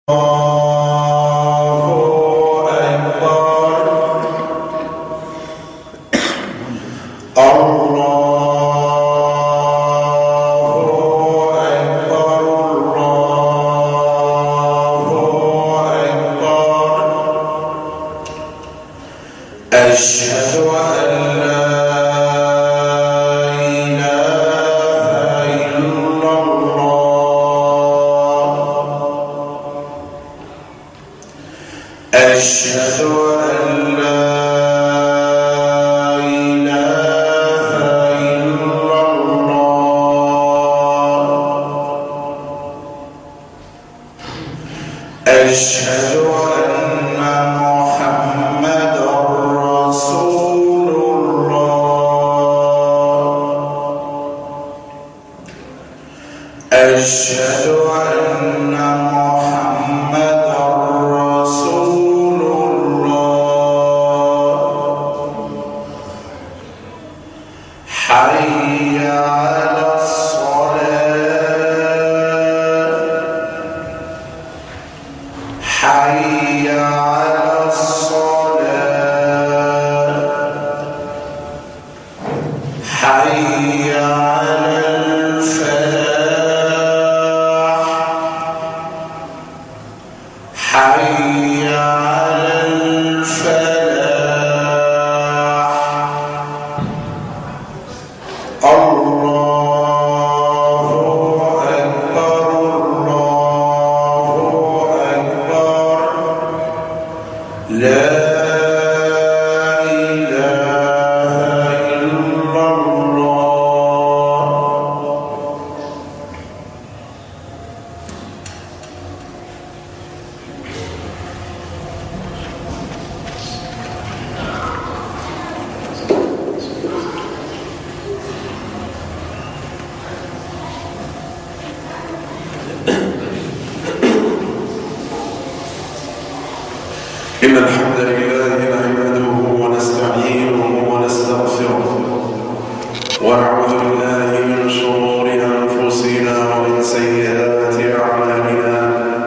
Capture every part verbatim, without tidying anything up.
إن الحمد لله نحمده ونستعينه ونستغفره ونعوذ بالله من شرور أنفسنا ومن سيئات أعمالنا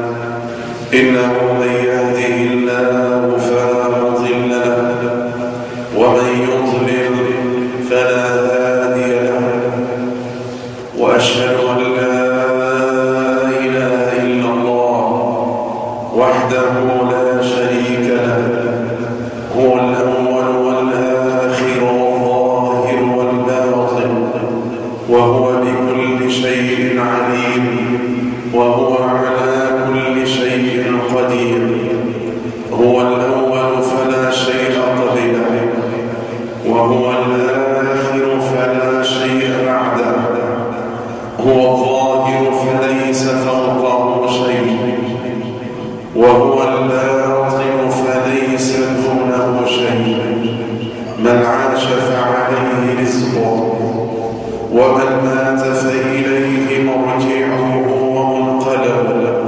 إنه من يهده الله فلا مضل له ومن يضلل فلا هادي له وأشهد أن لا إله إلا الله وحده لا شريك له هو الأول والآخر والظاهر والباطن وهو بكل شيء عليم وهو على كل شيء قدير هو الأول فلا شيء قبله وهو الآخر فلا شيء بعده هو الظاهر فليس فوقه شيء وهو الباطن فليس دونه شيء من عاش فعليه رزقه ومن مات فإليه مرجعه ومنقلبه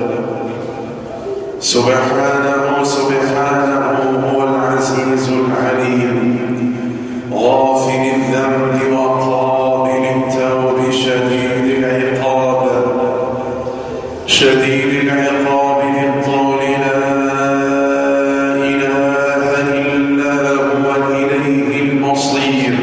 سبحانه سبحانه هو العزيز العليم غافر الذنب وقابل التوب شديد العقاب شديد العقاب للطول لا إله إلا هو إليه المصير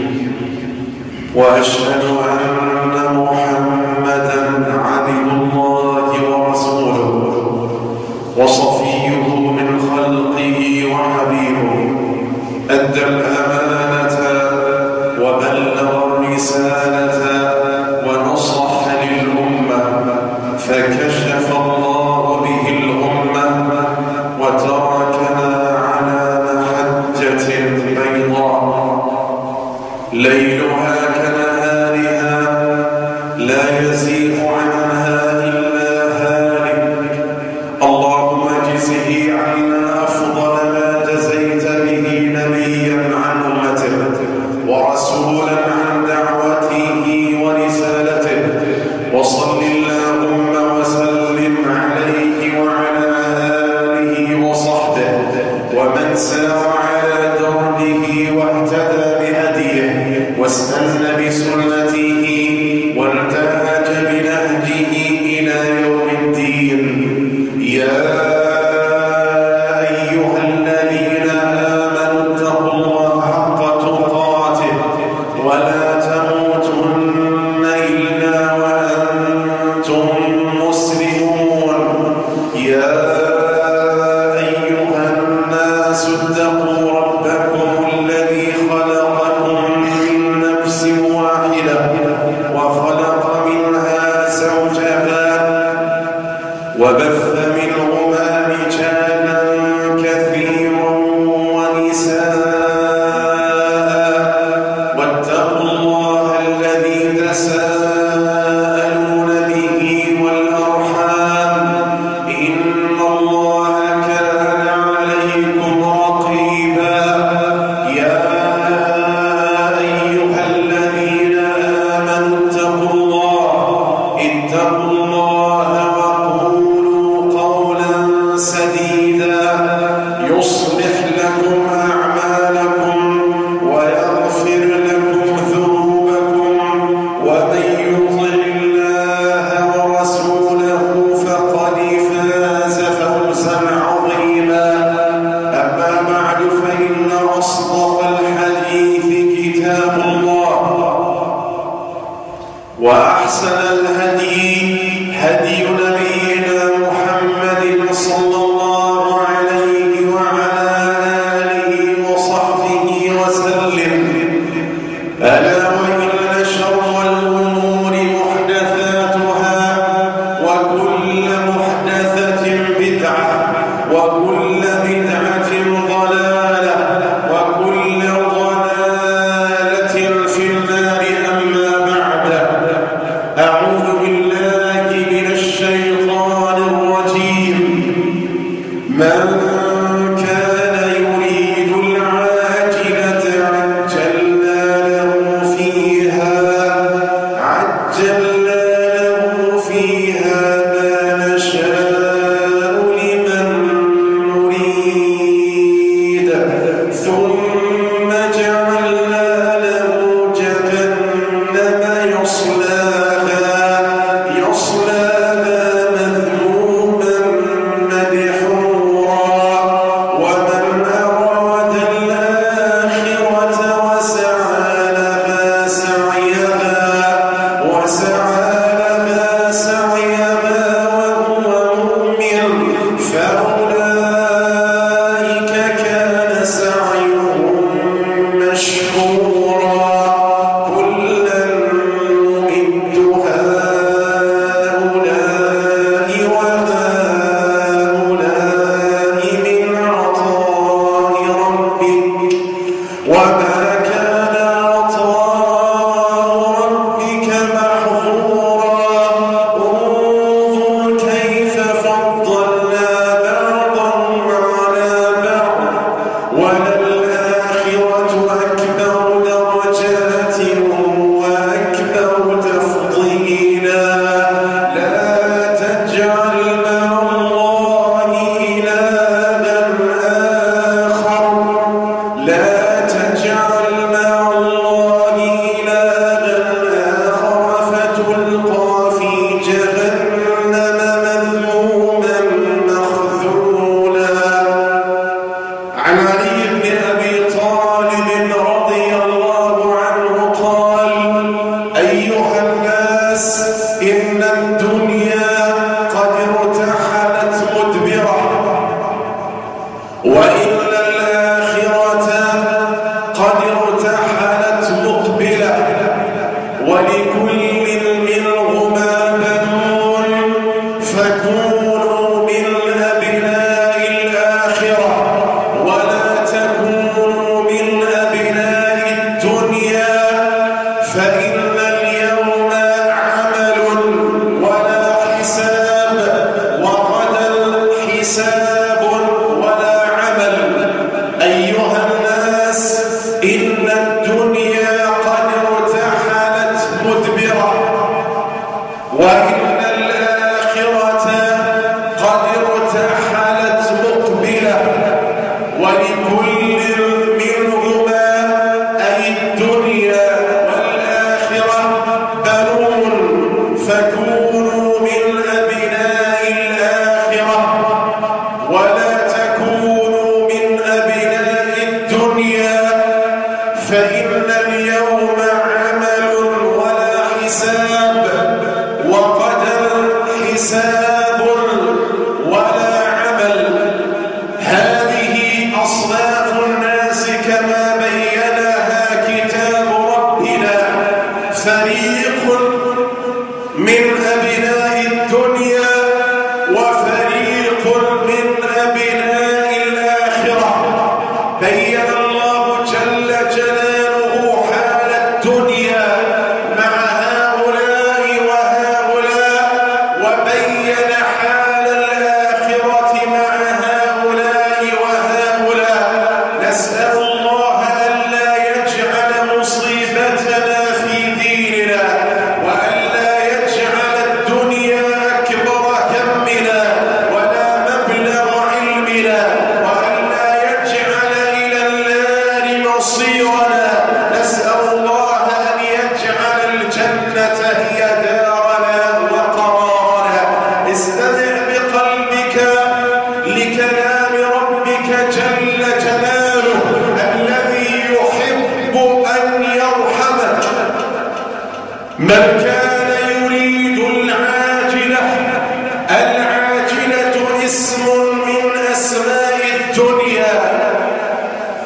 وأشهد أن محمدا عبد الله ورسوله وصفيه من خلقه وحبيبه أدى الأمانة وبلغ الرسالة ونصح للأمة فكشف الله به الأمة وتركنا على محجة بيضاء ليلها كنهارها لا يزيغ عنها إلا هالك اللهم اجزه عنا أفضل ما جزيت به نبيا عن فضلنا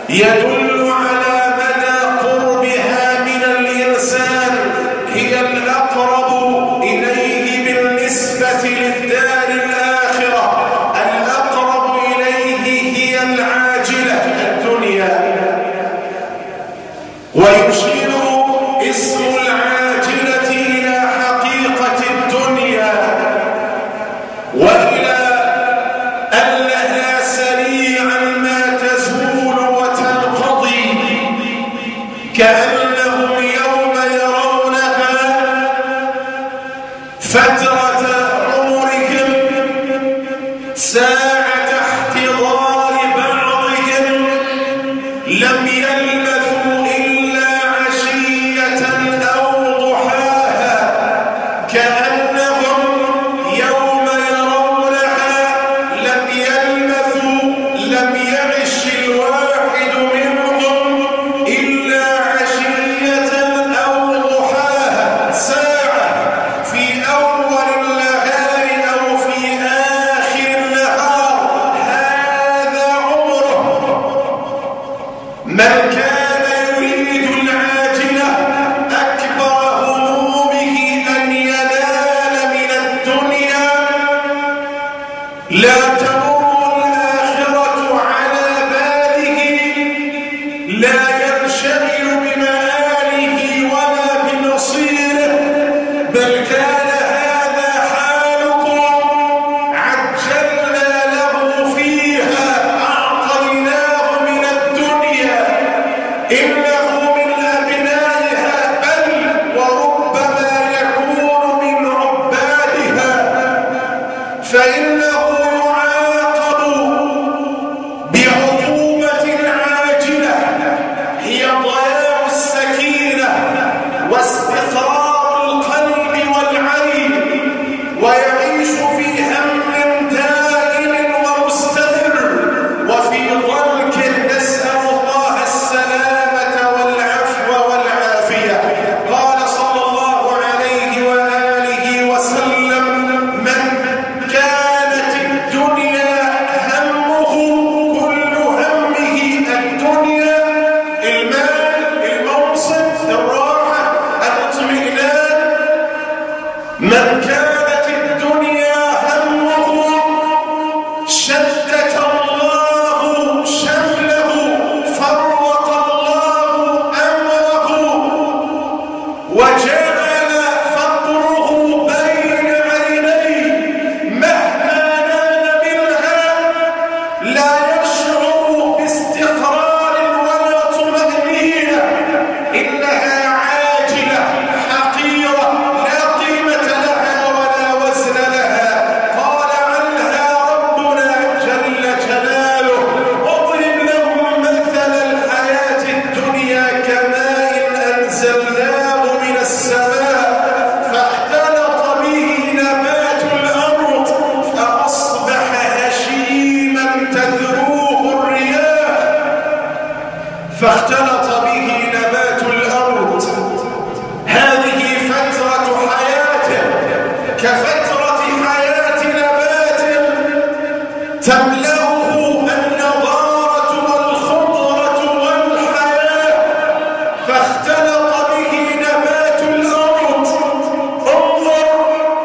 يدل على مدى قربها من الإنسان، هي الأقرب إليه بالنسبة للدار الآخرة، الأقرب إليه هي العاجلة الدنيا. ويشير اسم العاجلة إلى حقيقة الدنيا وإلى أنها سريعا ما تزول وتنقضي، كأنهم يوم يرونها فترة عمرهم ساعة احتضار بعضهم لم يلبثوا إلا عشية أو ضحاها، كأنهم يوم يرونها لم يلبثوا لم يعش الواحد منهم إلا عشية أو ضحاها، ساعة في أول النهار أو في آخر النهار، هذا عمره. من كان يريد العاجلة أكبر همومه أن ينال من الدنيا، لا تمر الآخرة على باله، لا ينشغل بمآله ولا بمصيره، بل كان هذا حالكم، عجلنا له فيها أعطيناه من الدنيا، إنه من أبنائها بل وربما يكون من عبادها، فإنه يعاقب بعقوبة عاجلة هي ضياع السكينة واستقرار القلب والعين، ويعيش في هم دائم ومستمر وفي ضنك، نسأل الله السلامة والعفو والعافية. قال صلى الله عليه وآله وسلم: من كانت الدنيا همه، كل همه الدنيا، المال، المنصب، الراحة، الاطمئنان، من كانت الدنيا همه شتت الله شمله، فرق الله أمره، وجعل فقره بين عينيه، مهما نال منها لا يشعر باستقرار ولا طمأنينة، إنها عاجلة حقيرة لا قيمة لها ولا وزن لها. قال عنها ربنا جل جلاله: اضرب لهم مثل الحياة الدنيا كماء أنزلناه من السماء فاختلط به نبات الأرض فأصبح هشيما تذروه الرياح، فاختلط به نبات الأرض. هذه فترة حياته كفترة حياة نبات تملأه النضارة والخضرة والحياة، فاختلط به نبات الأرض. انظر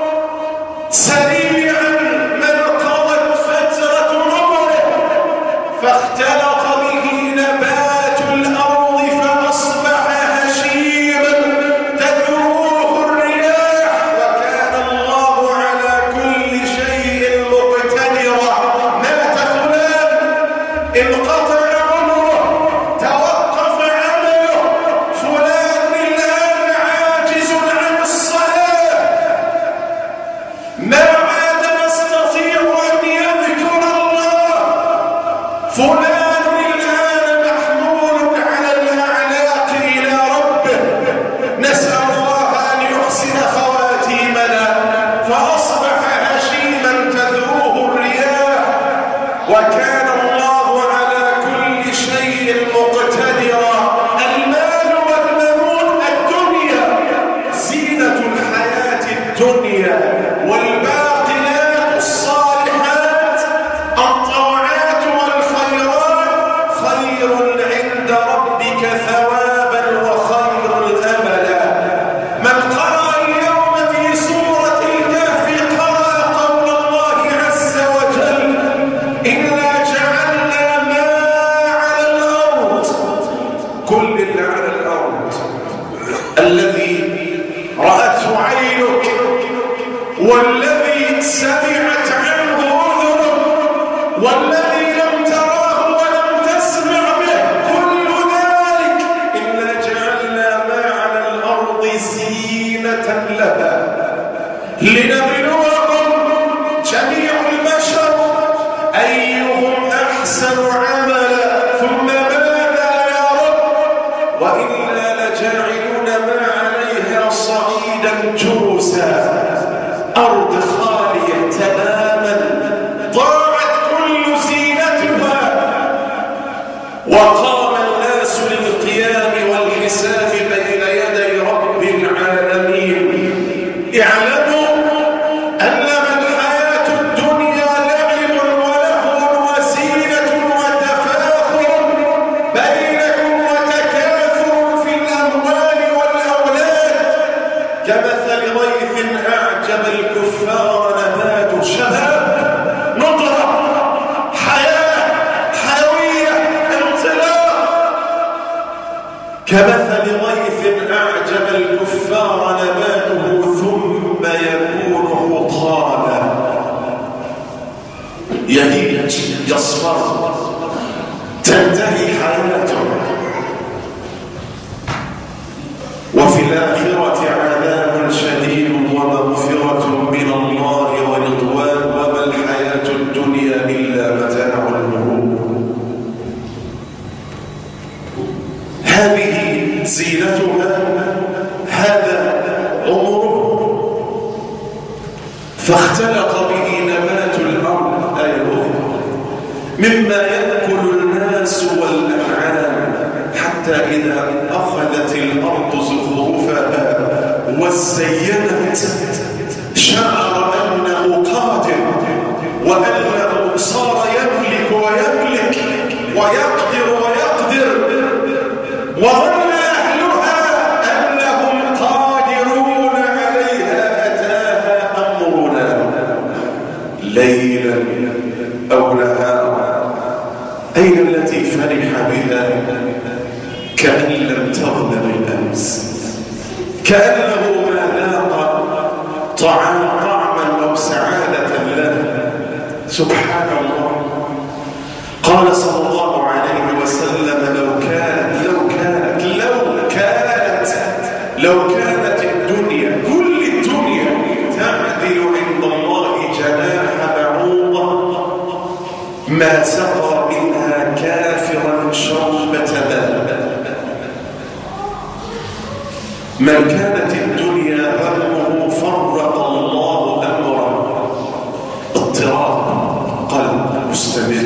سريعا من قضت فترة عمره، فاختلط به نبات الأرض فأصبح هشيما تذروه الرياح، وكان الله على كل شيء مقتدرا. مات فلان، انقطع عمره، توقف عمله، فلان الآن عاجز عن الصلاة، ما عاد يستطيع أن يذكر الله، فلان الآن محمول على الأعناق إلى ربه. نسأل الله أن يحسن خواتيمنا، فأصبح هشيما تذروه الرياح، وكان الله على كل شيء مقتدرا. المال والبنون الدنيا زينة الحياة الدنيا، والباقيات الصالحات الطاعات والخيرات خير الذي رأته عينك والذي سمعت عنه أذنك والذي لم تراه ولم تسمع به، كل ذلك إنا جعلنا ما على الأرض زينة لها لنبلوهم جميع البشر أيهم أحسن عملا ثم ماذا يا رب وإنا لجاعلون ما عليها صعيدا جرزا، أرض خالية تماما ضاعت كل زينتها، وقام الناس للقيام والحساب بين يدي رب العالمين. اعلموا أنما الحياة الدنيا لعب ولهو وزينة وتفاخر بينكم وتكاثر في الأموال والأولاد كمثل غيث أعجب الكفار نبات شباب نضرة حياة حيوية انطلاق، كمثل غيث أعجب الكفار نباته ثم يكون حطاما يهيج يصفر تنتهي حياته، وفي الآخرة عذاب شديد ومغفرة من الله ورضوان وما الحياة الدنيا إلا متاع الغرور. هذه زينتها، هذا عمره، فاختلط به نبات الأرض أي الأخرى مما يأكل الناس والأنعام، حتى إذا أخذت الأرض زخرفها وزينت شعر أنه قادر وأنه صار يملك ويملك ويقدر ويقدر، وظن أهلها أنهم قادرون عليها أتاها أمرنا ليلا أو نهارا. أين التي فرح بها كأن لم تظلم الأمس، كأنه ما ذاق طعام طعما أو سعادة له. سبحان الله. قال صلى الله عليه وسلم لو كانت لو كانت لو كانت لو كانت الدنيا كل الدنيا تعدل عند الله جناح بعوضة ما سقى منها كافرا شربة ماء. من كانت الدنيا همه فرق الله أمره، اضطراب قلب مستمر،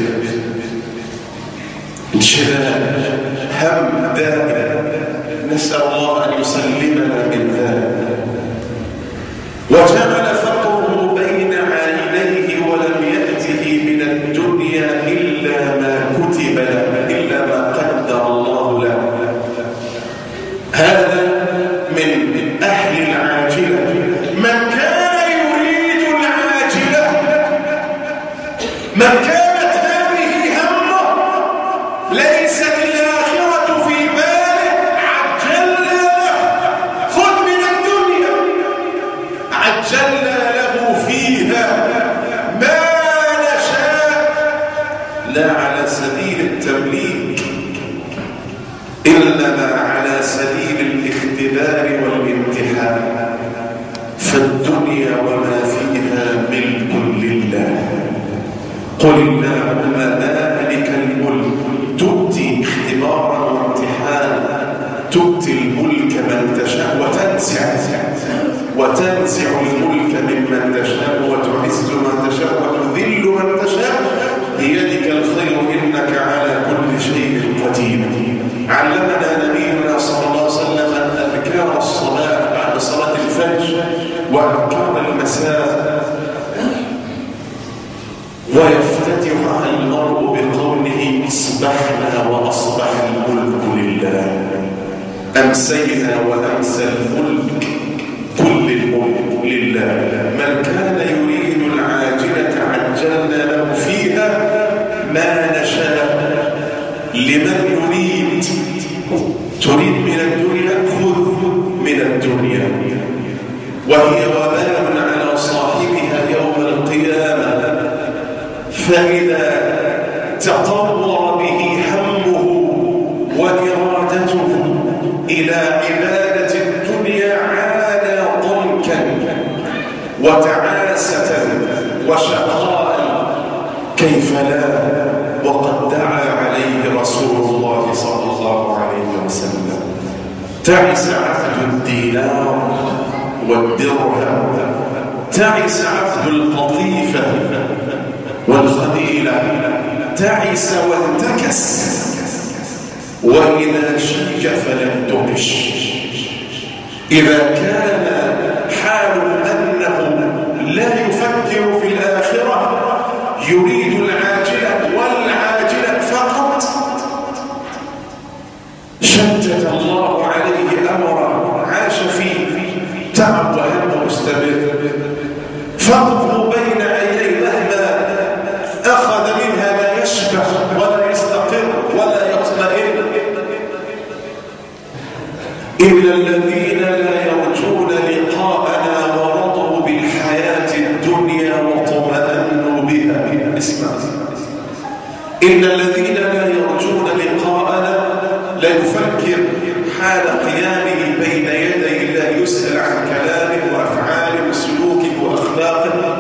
انشغال، هم دائم، نسأل الله أن يسلمنا من ذلك. وجعل فقره بين عينيه ولم يأته من الدنيا إلا ما كتب له، إلا ما قدر الله له. هذا من أهل العاجلة. من كان يريد العاجلة، من كانت هذه همه ليست الآخرة في باله، عجلنا له، خذ من الدنيا، عجلنا له فيها ما نشاء، لا على سبيل التمليك إنما على سبيل الاختبار والامتحان. فالدنيا وما فيها ملك لله. قل اللهم مالك الملك تؤتي اختبارا وامتحانا، تؤتي الملك من تشاء وتنزع وتنزع الملك ممن تشاء وتعز من تشاء وتذل من تشاء، بيدك الخير إنك على كل شيء قدير. علمنا نبينا صلى الله عليه وسلم أذكار الصلاة بعد صلاة الفجر وأذكار المساء، ويفتتح المرء بقوله أصبحنا وأصبح الملك لله. أمسينا وأمسى الملك، كل الملك لله. من كان يريد العاجلة عجلنا له فيها ما نشاء لمن يريد. تريد من الدنيا خذ وهي وبال على صاحبها يوم القيامة. فإذا تطور به همه وإرادته إلى عبادة الدنيا عانى ضنكا وتعاسة وشقاء، كيف لا وقد دعا عليه رسول الله صلى الله عليه وسلم. تعس عبد الدينار والدرهم، تعس عبد القطيفة والخديلة، تعس وانتكس، وإذا شيك فلم تقش. إذا كان حال أنه لا يفكر في الآخرة، يريد العاجلة والعاجلة فقط، شتت الله عليه أمره، عاش فيه تعب وهم مستمر، فقط بين عينيه مهما أخذ منها لا يشبع ولا يستقر ولا يطمئن. إلا الذين لا يرجون لقاءنا ورضوا بالحياة الدنيا وطمأنوا بها. اسمع، إن الذين لا يرجون لقاءنا لا يفكر حال قيامه بين يدي الله، يسأل عن كلامه وأفعاله وسلوكه وأخلاقه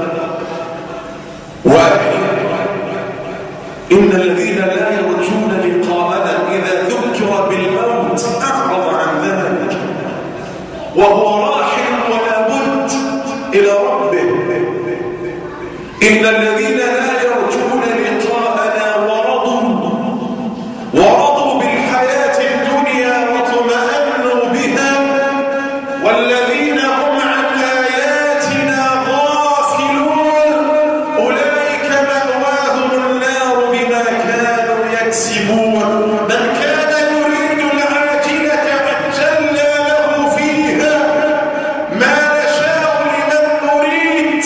وأحيانه. إن الذين لا يرجون لقاءنا إذا ذكر بالموت أعرض عن ذلك، وهو راحل ولا بد إلى ربه. إن الذين لا يرجون لقاءنا ورضوا ورضوا بالحياة الدنيا وطمأنوا بها، والذين هم عن آياتنا غافلون أولئك مأواهم النار بما كانوا يكسبون. من كان يريد العاجلة عجلنا له فيها ما نشاء لمن نريد.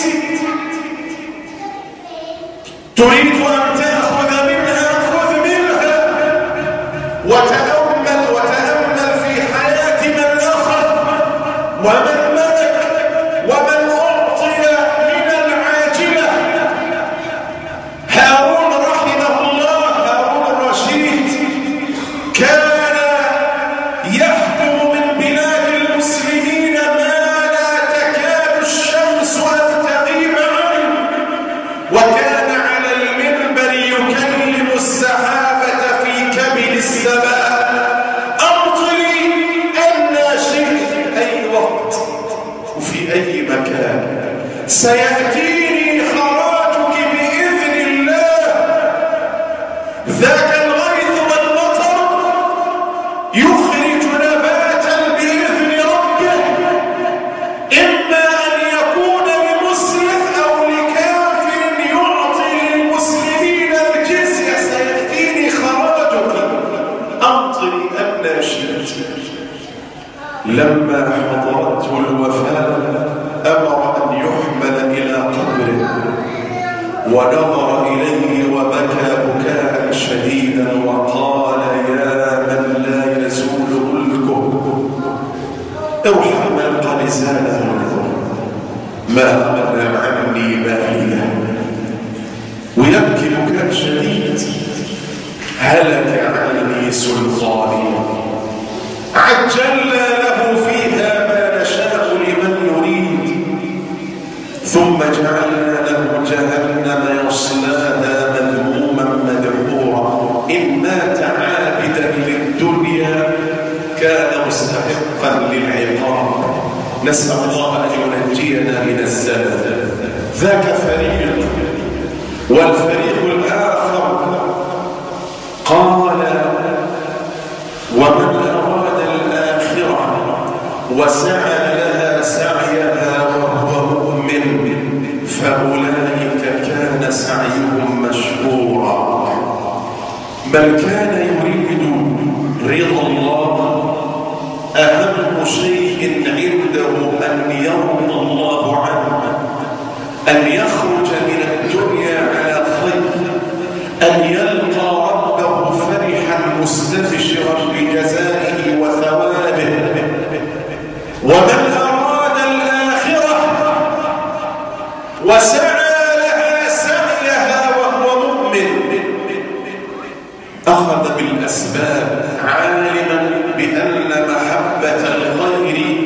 تريد أن تأخذ منها خذ منها، وتأمل وتأمل في حياة من أخذ ومن ملك ومن أعطي من العاجلة. هارون رحمه الله، هارون الرشيد، كان يحكم من بلاد المسلمين ما لا تكاد الشمس أن تغيب عنه، وكان على المنبر يكلم السحابة في كبد السماء: أمطري أن شئت، أي وقت وفي أي مكان، سيأتيني خراجك بإذن الله. ذاك الغيث والمطر يخرج نباتا بإذن ربه، إما أن يكون لمسلم أو لكافر يعطي للمسلمين الجزية. سيأتيني خراجك، أمطري أن شئت. لما حضرته الوفاة أمر أن يحمل إلى قبره، ونظر إليه وبكى بكاء شديدا وقال: يا من لا يزول ملكه، ارحم من قد زال ملكه، ما أغنى عني ماليه. ويبكي بكاء شديد: هلك عني سلطاني، عجلنا له فيها ما نشاء لمن يريد، ثم جعلنا له جهنم يصلاها مذموما مدحورا. إن مات عابدا للدنيا كان مستحقا للعقاب. نسأل الله أن ينجينا من الزلل. ذاك فريق، والفريق الآخر قال: ومن أراد الآخرة وسعى لها سعيها وهو مؤمن فأولئك كان سعيهم مشكورا. بل كان يريد رضا الله، أهم شيء عنده أن يرضى الله عنه، أن يخرج من الدنيا على خير، أن يلقى ربه فرحا مستبشرا بجزائه وثوابه. ومن أراد الآخرة أخذ بالأسباب عالما بأن محبة الخير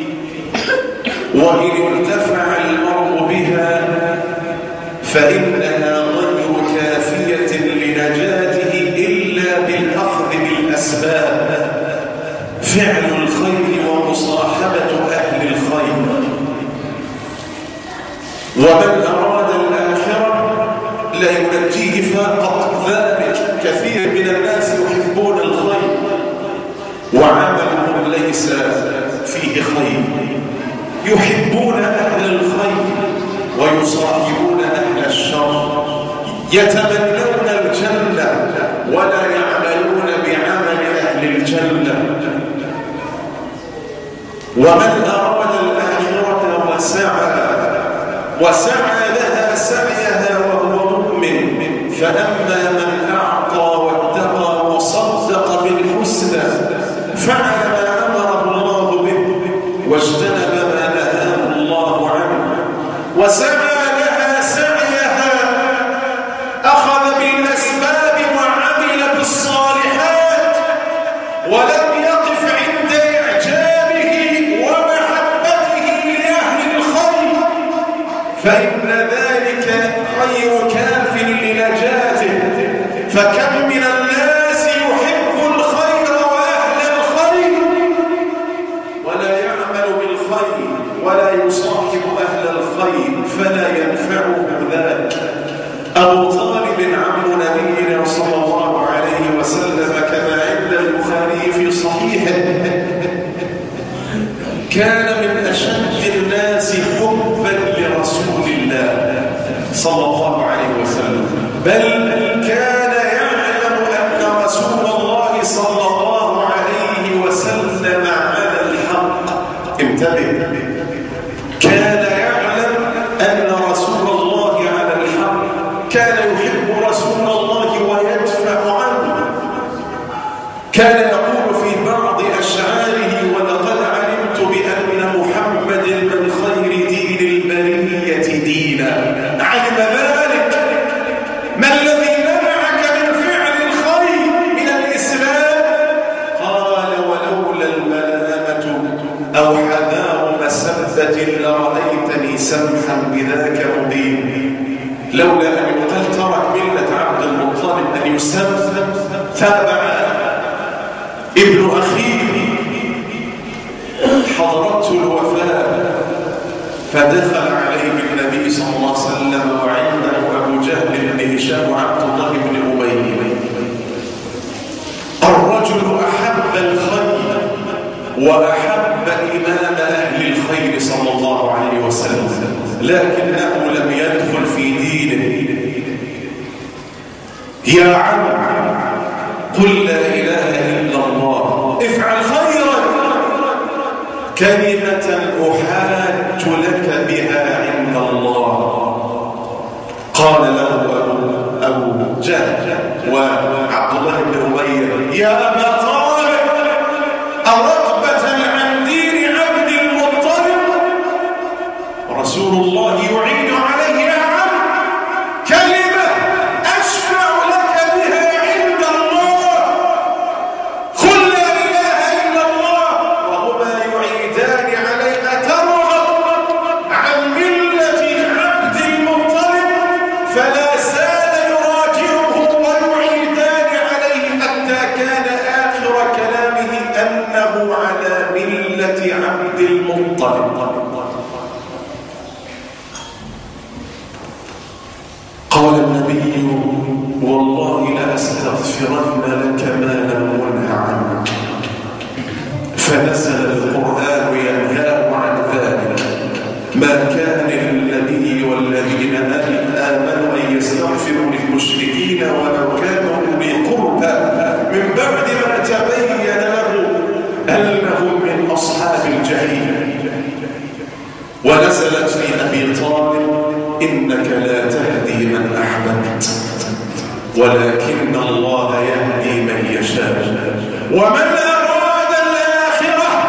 وإن انتفع المرء بها فإنها غير كافية لنجاته إلا بالأخذ بالأسباب، فعل الخير ومصاحبة أهل الخير. ومن أراد الآخرة لا ينجيه فقط ذلك، كثير من الناس يحبون الخير وعملهم ليس فيه خير، يحبون أهل الخير ويصاحبون أهل الشر، يتمنون الجنة ولا يعملون بعمل أهل الجنة. ومن أراد الآخرة وسعى وسعى لها سعيها وهو مؤمن فأما من أعطى واتقى وصدق بالحسنى فعل ما أمره الله به واجتنب ما نهاه الله عنه وسعى لها سعيها، أخذ بالأسباب وعمل بالصالحات ولم يقف عند إعجابه ومحبته لأهل الخير، فإن ذلك غير كاف لنجاته. فكم من الناس يحب الخير وأهل الخير ولا يعمل بالخير ولا يصاحب أهل الخير فلا ينفعه ذاك. أبو طالب عم نبينا صلى الله عليه وسلم كما عند البخاري في صحيحه كان من أشد الناس حبا لرسول الله صلى الله عليه وسلم، بل كان يعلم أن رسول الله صلى الله عليه وسلم على الحق. انتبه، كان يعلم أن رسول الله على الحق، كان يحب رسول الله ويدفع عنه، كان يقول في بعض أشعاره ولقد علمت بأن محمد من خير دين البرية دينا. علم ذلك. ما الذي منعك من فعل الخير من الإسلام؟ قال ولولا الملامة أو حذار مسبة لرأيتني سمحا بذاك مبين. لولا أن يقال ترك ملة عبد المطلب أن يسب تابع ابن أخيه، حضرته الوفاة فدخل عليه النبي صلى الله عليه وسلم وعنده أبو جهل بن هشام وعبد الله بن أبي. الرجل أحب الخير وأحب إمام أهل الخير صلى الله عليه وسلم، لكنه لم يدخل في دينه. يا عم قل لا إله إلا الله، افعل خيرا، كلمة أحاج لك بها عند الله. قال له أبو, أبو جهل وعبد الله بن أبي يا أبا طالب أرغبة عن دين عبد المطلب؟ رسول الله يعين عليه يا عم كلمة أشفع لك بها عند الله، قل لا إله إلا الله، وهما يعيدان عليك ترغب عن ملة عبد المطلب، فلا زال يراجعه ويعيدان عليه حتى كان آخر كلامه أنه على ملة عبد المطلب. قال النبي والله لأستغفرن لك ما لم أنه عنك، فنزل القرآن ينهاه عن ذلك. ما كان للنبي والذين آمنوا أن يستغفروا للمشركين ولو كانوا أولي قربى من بعد ما تبين له أنهم من أصحاب الجحيم. ونزلت في أبي طالب إنك لا تهدي من أحببت ولكن الله يهدي من يشاء. ومن أراد الآخرة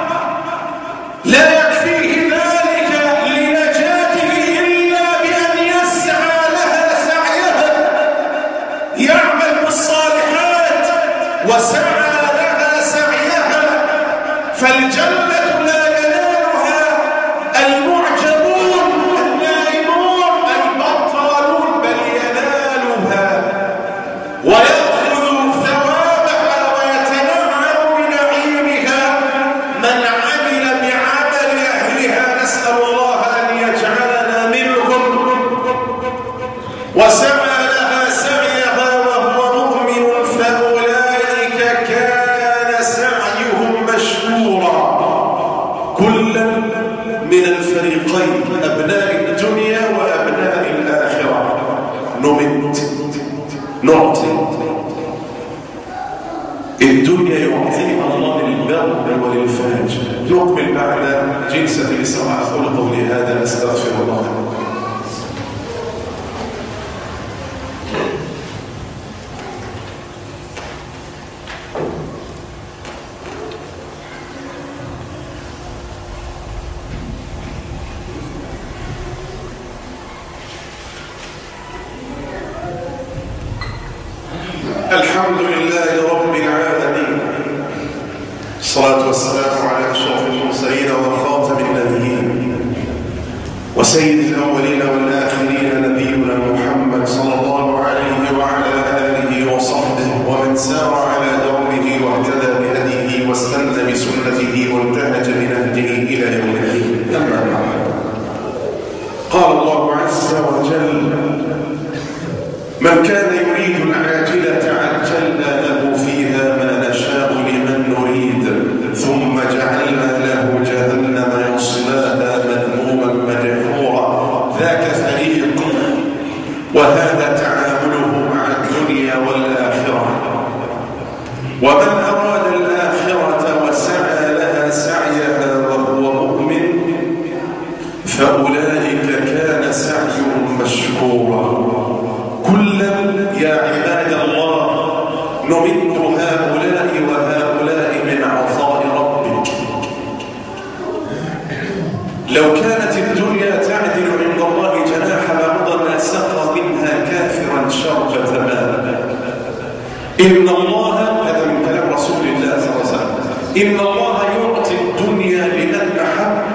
لا يكفيه ذلك لنجاته إلا بأن يسعى لها سعيها، يعمل بالصالحات وسعى لها سعيها، فالجنة لا ينالها المعجبون النائمون البطالون، بل ينالها ويأخذ ثوابها ويتنعم بنعيمها من عمل بعمل أهلها. نسأل الله أن يجعلنا منهم. وسعى لها سعيها وهو مؤمن فأولئك كان سعيهم مشكورا. كلا من الفريقين، أبناء الدنيا وأبناء الآخرة، نمت نعطي. الدنيا يعطيها الله للبر وللفاجر. نقبل بعد جلسة الإسراء. أقول قولي هذا أستغفر الله. الحمد لله رب العالمين، الصلاة والسلام على أشرف المرسلين وخاتم النبيين وسيد الأولين والآخرين، نبينا محمد صلى الله عليه وعلى آله وصحبه ومن سار على دربه واهتدى بهديه واستنى بسنته وانتهج بنهجه إلى يوم الدين. أما بعد، قال الله عز وجل: من كان يريد العاجلة عجلنا له فيها ما نشاء لمن نريد ثم جعلنا له جهنم يصلاها مذموما مدحورا. ذاك فريق، وهذا تعامله مع الدنيا والآخرة. ومن أراد الآخرة وسعى لها سعيها وهو مؤمن فأولئك كان سعيهم مشكورا. كلا يا عباد الله نمد هؤلاء وهؤلاء من عطاء ربك. لو كانت الدنيا تعدل عند الله جناح بعوضة ما سقى منها كافرا شربة ماء. إن الله، هذا من كلام رسول الله صلى الله عليه وسلم، إن الله يعطي الدنيا لمن أحب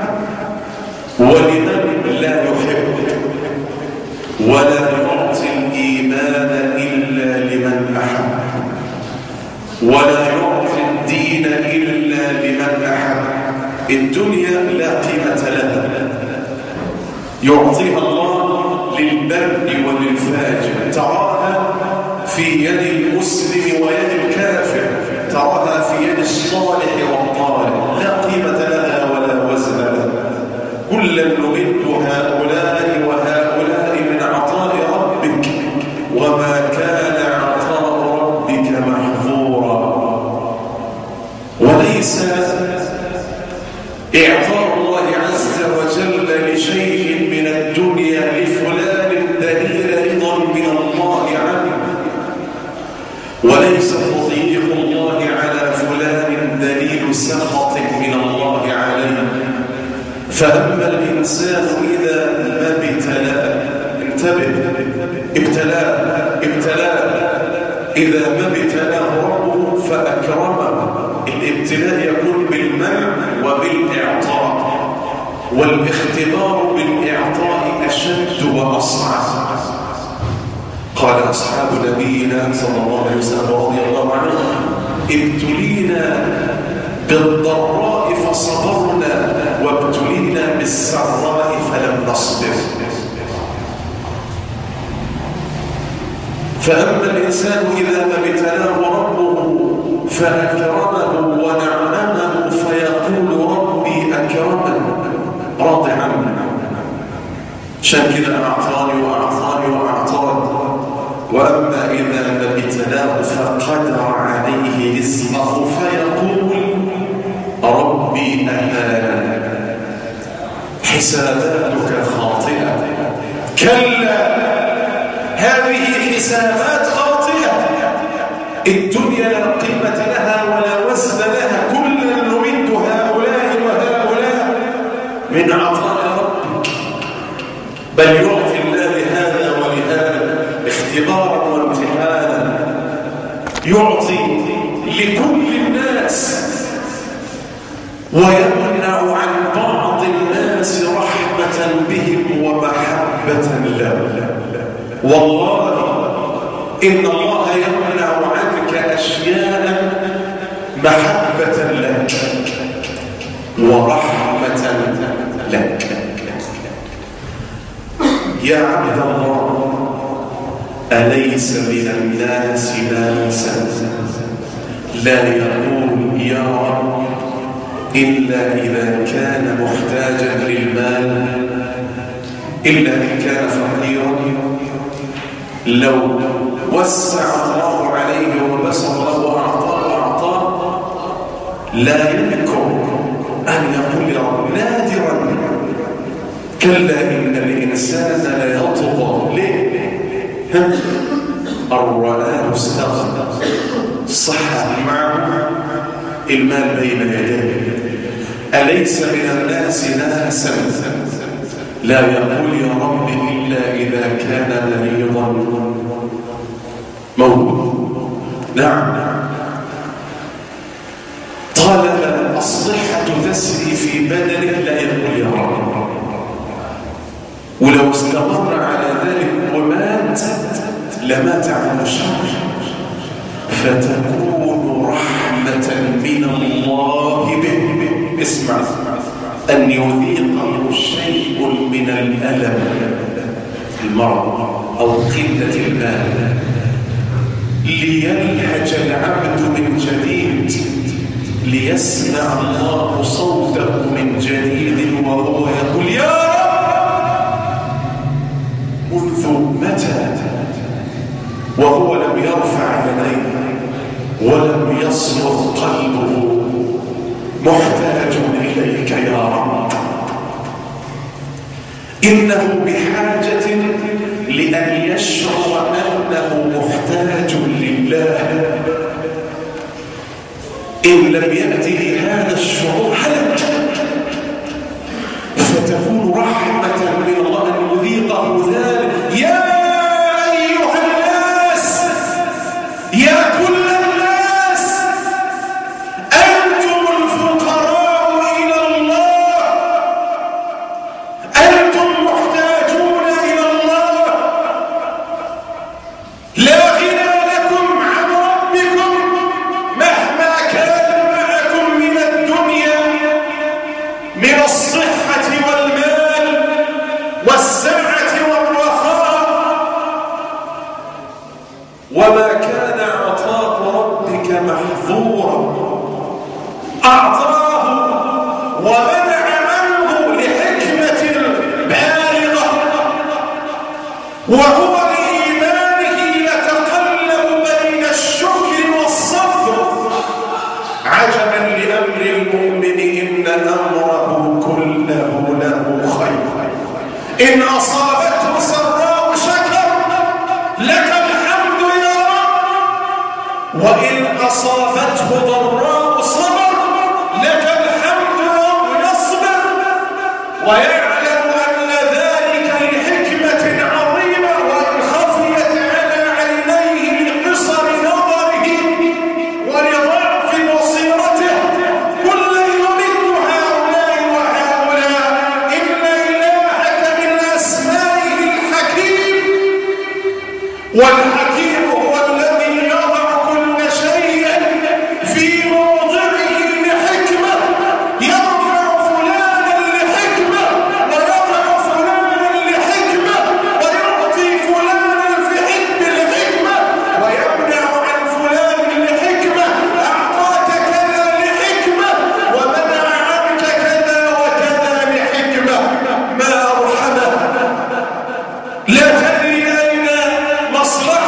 ولمن لا يحب، ولا يعطي الإيمان إلا لمن أحب، ولا يعطي الدين إلا لمن أحب. الدنيا لا قيمة لها، يعطيها الله للبر وللفاجر. تراها في يد المسلم ويد الكافر، تراها في يد الصالح والطالح، لا قيمة لها ولا وزن لها. كلا نمد هؤلاء وهؤلاء من عطاء ربك وما كان عطاء ربك محظورا. وليس إعطاء الله عز وجل لشيء من الدنيا لفلان دليل رضا من الله عنه، وليس تضييق الله على فلان دليل سخط من الله عليه. فأما الإنسان إذا ما ابتلاه، انتبه، ابتلاه ابتلاه إذا ما ابتلاه ربه فأكرمه. الابتلاء يكون بالمنع وبالإعطاء، والاختبار بالإعطاء أشد وأصعب. قال أصحاب نبينا صلى الله عليه وسلم رضي الله عنهم: ابتلينا بالضراء فصبرنا وابتلينا بالسراء فلم نصبر. فأما الإنسان إذا ما ابتلاه ربه فأكرمه ونعمه فيقول ربي أكرمن راضي عنه، عشان كده أعطاني وأعطاني وأعطاني. وأما إذا ما ابتلاه فقدر عليه رزقه فيقول ربي أهانن حساباتك خاطئة. كلا، هذه حسابات خاطئة. الدنيا لا قيمة لها ولا وزن لها. كلا نمد هؤلاء وهؤلاء من عطاء ربك، بل يعطي الله لهذا ولهذا اختبارا وامتحانا. يعطي لكل الناس ويمنع عن بعض الناس رحمة بهم ومحبة لهم. والله إن الله يمنع عنك أشياء محبة لك ورحمة لك. يا عبد الله، أليس من الناس ناسا لا يقول يا رب إلا إذا كان محتاجا للمال، إلا إن كان فقيرا؟ لو وسع الله عليه وبسط له وأعطاه وأعطاه لا يذكر أن يقول يا رب، نادرا. كلا إن الإنسان ليطغى. ليه؟ الرآه استغنى، صح معه المال بين يديه. أليس من الناس ناسا لا يقول يا رب إلا إذا كان مريضا؟ موجود، نعم. طالما الصحة تسري في بدنه لا يقول يا رب، ولو استمر على ذلك ومات لمات على الشر. فتكون رحمة من الله به. اسمع، أن يذيقه شيء من الألم، المرض أو قلة المال، ليلهج العبد من جديد، ليسمع الله صوته من جديد وهو يقول يا رب منذ متى، وهو لم يرفع يديه ولم يصمت قلبه محتاج إليك يا رب. إنه بحاجة لأن يشعر أنه محتاج لله. إن لم يأتي هذا الشعور هلك. فتكون رحمة من الله أن يذيقه ذلك. يا أيها الناس، يا كل الناس، أنتم الفقراء إلى الله، أنتم محتاجون إلى الله، لا غنى لكم عن ربكم مهما كان معكم من الدنيا من الصحة والمال والسعة والرخاء. وما كان عطاء ربك محظورا، أعطاه ومنع عنه لحكمة بالغة، وهو لإيمانه يتقلب بين الشكر والصبر. عجبا لأمر المؤمن إن أمره كله له خير. إن أصابته سراء شكر لك الحمد يا رب، وإن أصابته ضراء صبر لك الحمد يوم يصبر، ويعلم أن ذلك لحكمة عظيمة وإن خفيت على عينيه لقصر نظره ولضعف بصيرته. كل يمد هؤلاء وهؤلاء، إن إلهك من أسمائه الحكيم، والحكيم هو الذي يضع كل شيء في موضعه لحكمة. يرفع فلانا لحكمة ويضع فلانا لحكمة ويعطي فلانا في حب لحكمة ويمنع عن فلان لحكمة. أعطاك كذا لحكمة ومنع عنك كذا وكذا لحكمة. ما أرحمه، لا تدري أين مصلحة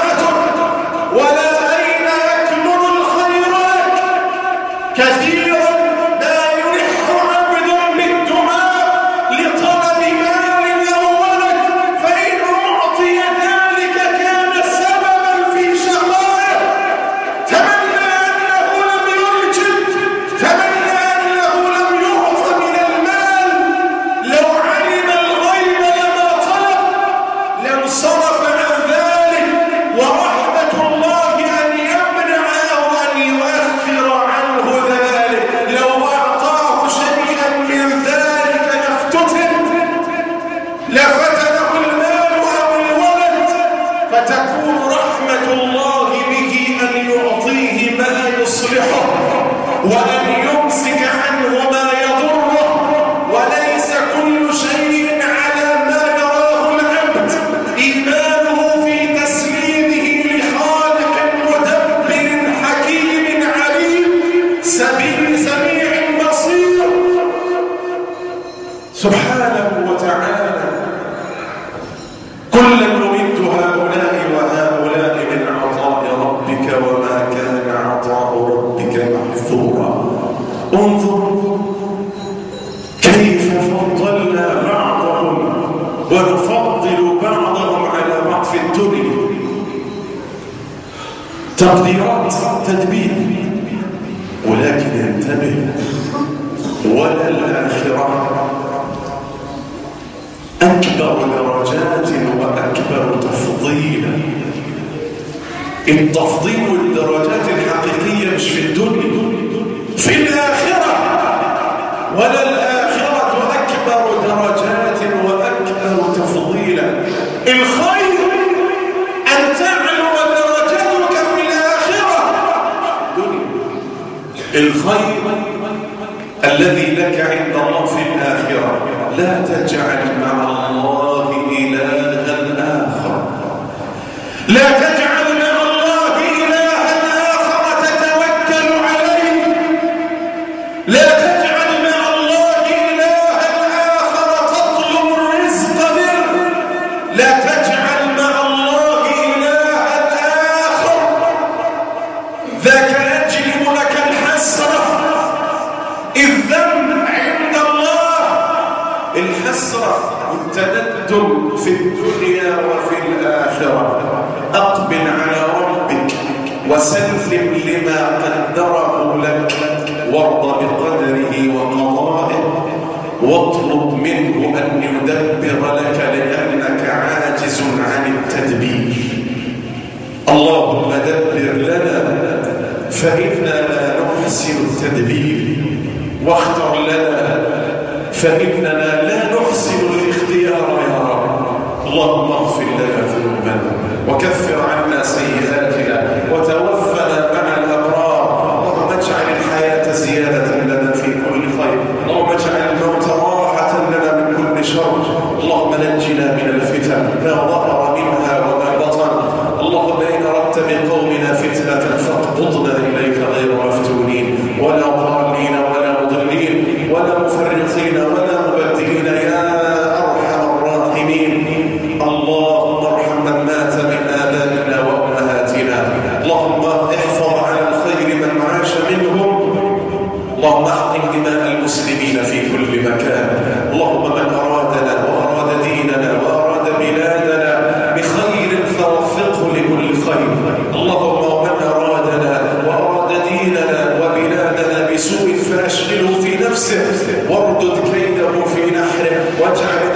انظر كيف فضلنا بعضهم ونفضل بعضهم على بعض في الدنيا. تقديرات تدبير، ولكن انتبه، ولا الآخرة أكبر درجات وأكبر تفضيلا. التفضيل والدرجات الحقيقية مش في الدنيا، في الآخرة. ولا الآخرة أكبر درجات وأكبر تفضيلا. الخير أن تعلو درجتك في الآخرة. الخير الذي لك عند الله في الآخرة لا تجعل مع الله إلها آخر. لا تجعل مع الله إلها آخر تتوكل عليه. لا تجعل مع الله إلها آخر تطلب الرزق به. لا تجعل مع الله إلها آخر ذاك يجلب لك الحسرة. الذنب عند الله الحسرة والتندم في الدنيا وفي الآخرة. أقبل على ربك وسلم لما قدره لك، وارض بقدره وقضائه، واطلب منه أن يدبر لك لأنك عاجز عن التدبير. اللهم دبر لنا فإنا لا نحسن التدبير، واختر لنا فإننا لا نحسن الاختيار يا رب. اللهم اغفر لنا ذنوبنا وكفر عنا سيئاتنا وتوفنا مع الأبرار. اللهم اجعل الحياة زيادة لنا في كل خير. اللهم اجعل الموت راحة لنا من كل شر. اللهم نجنا من الفتن ما ظهر منها وما بطن. اللهم إن أردت بقومنا فتنة فاقبضنا إليك غير مفتونين ولا ضالين ولا مضلين ولا مفرطين ولا مبدلين يا أرحم الراحمين. اللهم ارحم من مات من آبائنا وأمهاتنا. اللهم احفظ على الخير من عاش منهم. اللهم احقن دماء المسلمين في كل مكان. اللهم من أرادنا وأراد ديننا وأراد بلادنا بخير فوفقه لكل خير. اللهم ومن أرادنا وأراد ديننا وبلادنا بسوء فاشغله في نفسه واردد كيده في نحره واجعل